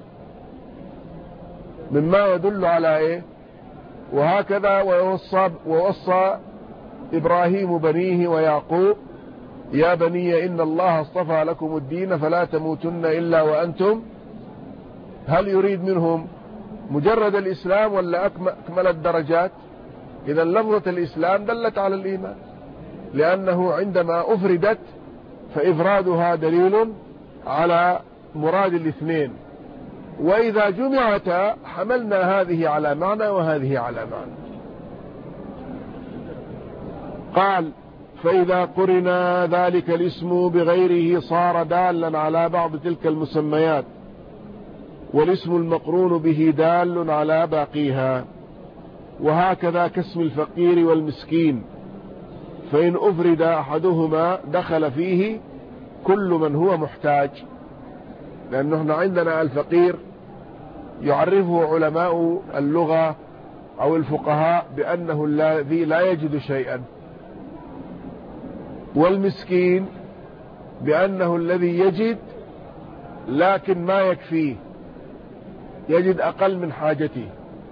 مما يدل على إيه؟ وهكذا ووصى إبراهيم بنيه ويعقوب: يا بني إن الله اصطفى لكم الدين فلا تموتن إلا وأنتم. هل يريد منهم مجرد الإسلام ولا أكمل الدرجات؟ إذا لفظة الإسلام دلت على الإيمان، لأنه عندما أفردت فإفرادها دليل على مراد الاثنين، وإذا جمعتا حملنا هذه على معنى وهذه على معنى. قال: فإذا قرن ذلك الاسم بغيره صار دالا على بعض تلك المسميات، والاسم المقرون به دال على باقيها. وهكذا كاسم الفقير والمسكين، فإن أفرد أحدهما دخل فيه كل من هو محتاج. لأنه عندنا الفقير يعرفه علماء اللغة أو الفقهاء بأنه الذي لا يجد شيئا، والمسكين بأنه الذي يجد لكن ما يكفيه، يجد أقل من حاجته.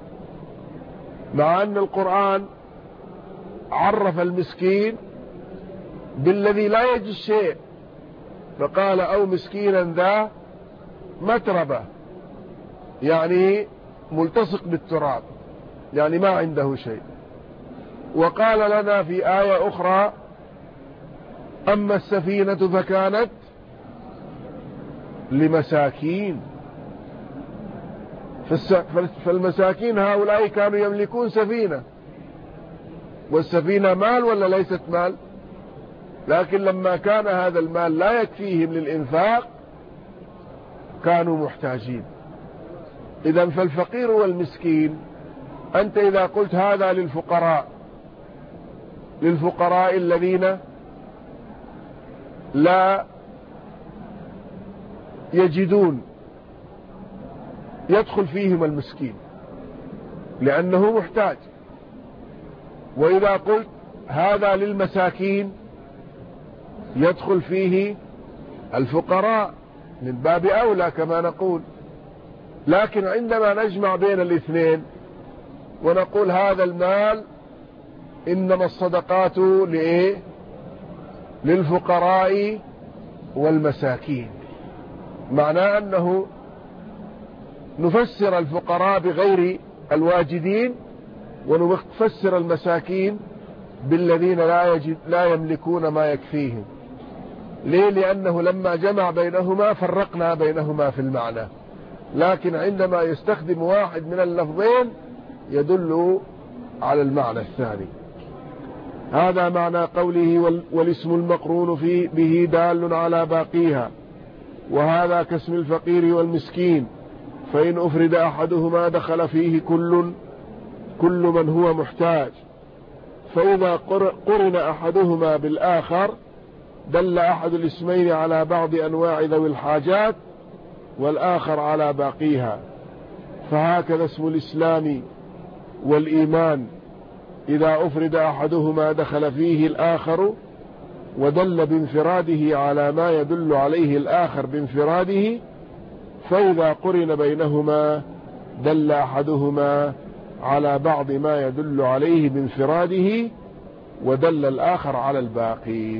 مع أن القرآن عرف المسكين بالذي لا يجد شيء، فقال أو مسكينا ذا متربة، يعني ملتصق بالتراب، يعني ما عنده شيء. وقال لنا في آية أخرى أما السفينة فكانت لمساكين، فالمساكين هؤلاء كانوا يملكون سفينة، والسفينة مال ولا ليست مال؟ لكن لما كان هذا المال لا يكفيهم للإنفاق كانوا محتاجين. إذن فالفقير والمسكين، أنت إذا قلت هذا للفقراء الذين لا يجدون، يدخل فيهم المسكين لأنه محتاج. وإذا قلت هذا للمساكين يدخل فيه الفقراء من باب أولى كما نقول. لكن عندما نجمع بين الاثنين ونقول هذا المال إنما الصدقات للفقراء والمساكين، معناه أنه نفسر الفقراء بغير الواجدين، ونفسر المساكين بالذين لا يملكون ما يكفيهم. ليه؟ لأنه لما جمع بينهما فرقنا بينهما في المعنى، لكن عندما يستخدم واحد من اللفظين يدل على المعنى الثاني. هذا معنى قوله والاسم المقرون به دال على باقيها. وهذا كاسم الفقير والمسكين، فإن أفرد أحدهما دخل فيه كل من هو محتاج. فإذا قرن أحدهما بالآخر دل أحد الاسمين على بعض أنواع ذوي الحاجات والآخر على باقيها. فهكذا اسم الإسلام والإيمان إذا أفرد أحدهما دخل فيه الآخر ودل بانفراده على ما يدل عليه الآخر بانفراده. فإذا قرن بينهما دل أحدهما على بعض ما يدل عليه بانفراده ودل الآخر على الباقي.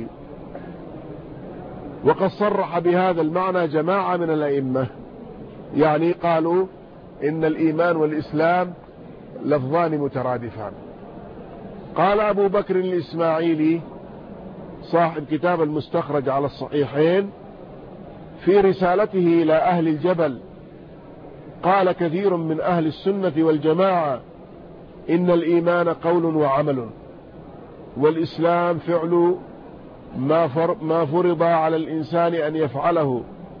وقد صرح بهذا المعنى جماعة من الأئمة، يعني قالوا إن الإيمان والإسلام لفظان مترادفان. قال أبو بكر الإسماعيلي صاحب كتاب المستخرج على الصحيحين في رسالته إلى أهل الجبل، قال كثير من أهل السنة والجماعة إن الإيمان قول وعمل، والإسلام فعل ما فرض على الإنسان أن يفعله،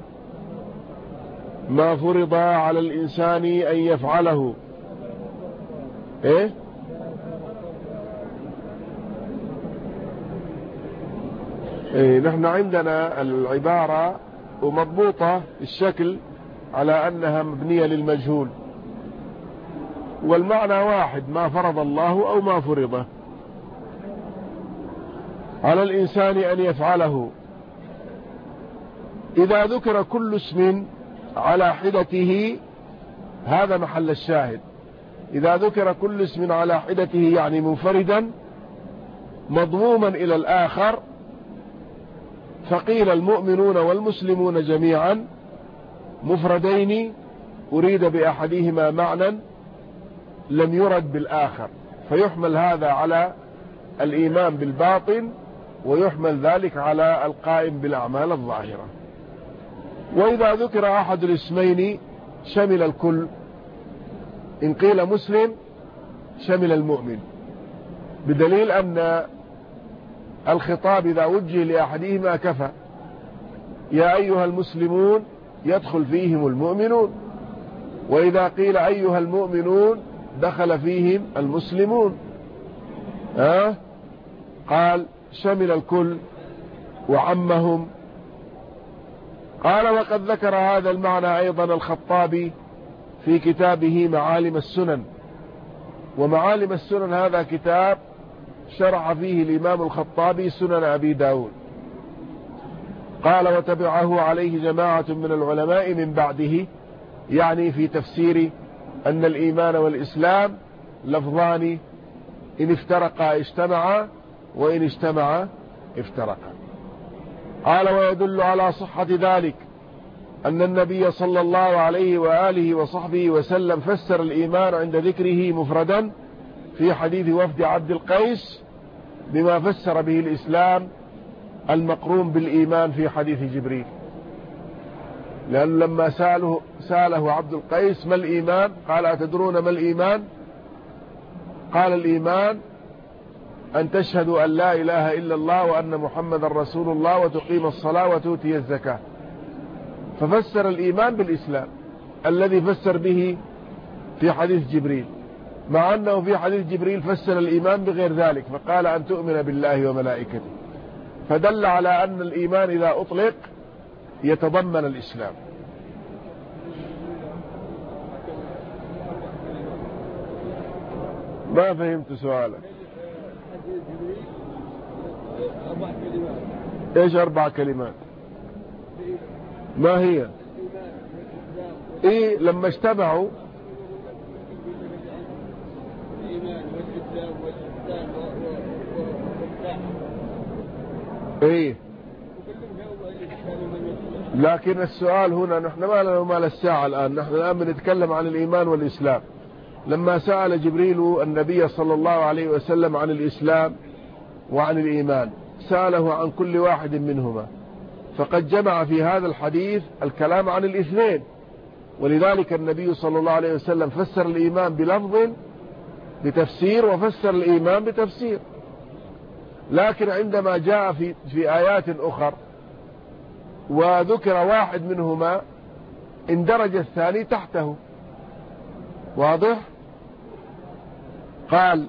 ما فرض على الإنسان أن يفعله. نحن عندنا العبارة ومضبوطة الشكل على أنها مبنية للمجهول، والمعنى واحد، ما فرض الله أو ما فرضه على الإنسان أن يفعله. إذا ذكر كل اسم على حدته، هذا محل الشاهد، إذا ذكر كل اسم على حدته يعني منفردا مضموما إلى الآخر، فقيل المؤمنون والمسلمون جميعا مفردين أريد بأحدهما معنى لم يرد بالآخر، فيحمل هذا على الإيمان بالباطن ويحمل ذلك على القائم بالأعمال الظاهرة. وإذا ذكر أحد الاسمين شمل الكل، إن قيل مسلم شمل المؤمن، بدليل أن الخطاب إذا وجه لأحدهما كفى. يا أيها المسلمون يدخل فيهم المؤمنون، وإذا قيل أيها المؤمنون دخل فيهم المسلمون. قال شمل الكل وعمهم. قال وقد ذكر هذا المعنى أيضا الخطابي في كتابه معالم السنن. ومعالم السنن هذا كتاب شرح فيه الإمام الخطابي سنن أبي داود. قال وتبعه عليه جماعة من العلماء من بعده، يعني في تفسير أن الإيمان والإسلام لفظان إن افترقا اجتمعا وإن اجتمعا افترقا. قال ويدل على صحة ذلك أن النبي صلى الله عليه وآله وصحبه وسلم فسر الإيمان عند ذكره مفردا في حديث وفد عبد القيس بما فسر به الإسلام المقرون بالإيمان في حديث جبريل. لأن لما سأله عبد القيس ما الإيمان؟ قال أتدرون ما الإيمان؟ قال الإيمان أن تشهدوا أن لا إله إلا الله وأن محمد رسول الله وتقيم الصلاة وتؤتي الزكاة. ففسر الإيمان بالإسلام الذي فسر به في حديث جبريل، مع أنه في حديث جبريل فسر الإيمان بغير ذلك، فقال أن تؤمن بالله وملائكته. فدل على أن الإيمان إذا أطلق يتضمن الإسلام. ما فهمت سؤالك. ايش 4 كلمات؟ ما هي؟ ايه لما اجتمعوا ايه. لكن السؤال هنا نحن ما لنا مال الساعة الآن، نحن الآن بنتكلم عن الإيمان والإسلام. لما سأل جبريل النبي صلى الله عليه وسلم عن الإسلام وعن الإيمان سأله عن كل واحد منهما، فقد جمع في هذا الحديث الكلام عن الاثنين، ولذلك النبي صلى الله عليه وسلم فسر الإيمان بلفظ بتفسير وفسر الإيمان بتفسير. لكن عندما جاء في آيات أخر وذكر واحد منهما اندرج الثاني تحته. واضح؟ قال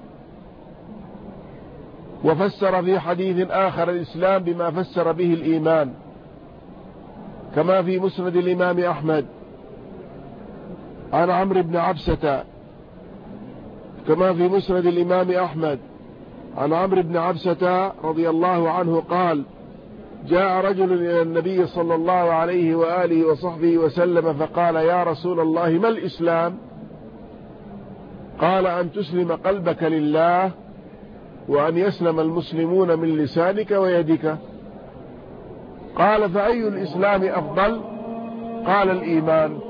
وفسر في حديث آخر الإسلام بما فسر به الإيمان، كما في مسند الإمام أحمد عن عمرو بن عبسة، كما في مسند الإمام أحمد عن عمرو بن عبسة رضي الله عنه قال جاء رجل إلى النبي صلى الله عليه وآله وصحبه وسلم فقال يا رسول الله ما الإسلام؟ قال أن تسلم قلبك لله وأن يسلم المسلمون من لسانك ويدك. قال فأي الإسلام أفضل؟ قال الإيمان.